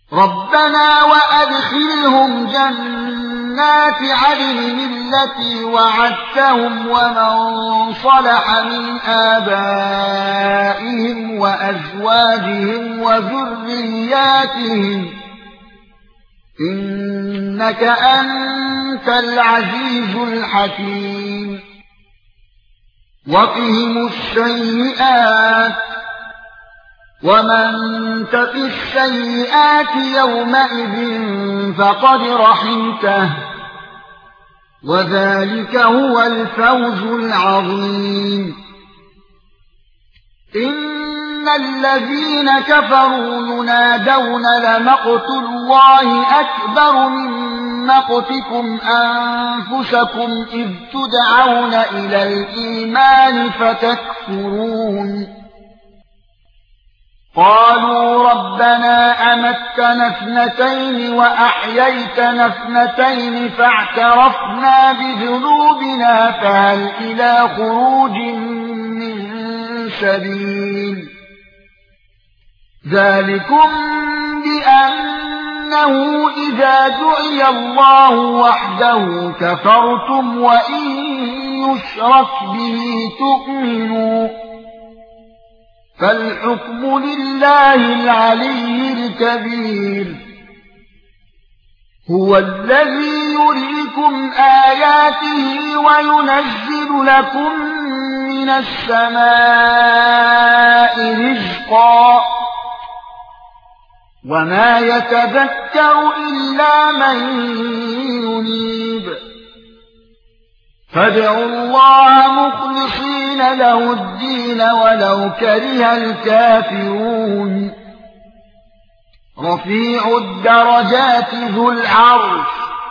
ربنا وأدخلهم جنات عدن التي وعدتهم ومن صلح من آبائهم وأزواجهم وذرياتهم إنك أنت العزيز الحكيم وقهم السيئات ومن تق السيئات يومئذ فقد رحمته وذلك هو الفوز العظيم إن الذين كفروا ينادون لمقت الله أكبر من مقتكم أنفسكم إذ تدعون إلى الإيمان فتكفرون قالوا ربنا أمتنا اثنتين وأحييتنا اثنتين فاعترفنا بذنوبنا فهل إلى خروج من سبيل ذلكم بأنه إذا دعي الله وحده كفرتم وإن يشرك به تؤمنوا فالحكم لله العلي الكبير هو الذي يريكم آياته وينزل لكم من السماء رزقا وما يتذكر إلا من ينيب فادعوا الله مخلصين له الدين ولو كره الكافرون رفيع الدرجات ذو العرش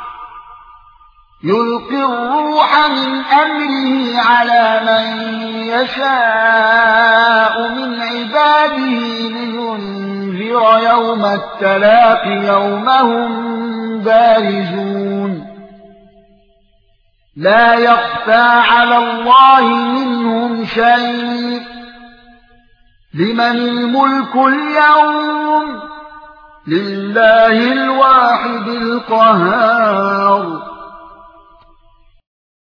يلقي الروح من أمره على من يشاء من عباده لينذر يوم التلاق يوم هم بارزون لا يخفى على الله منهم شيء لمن الملك اليوم لله الواحد القهار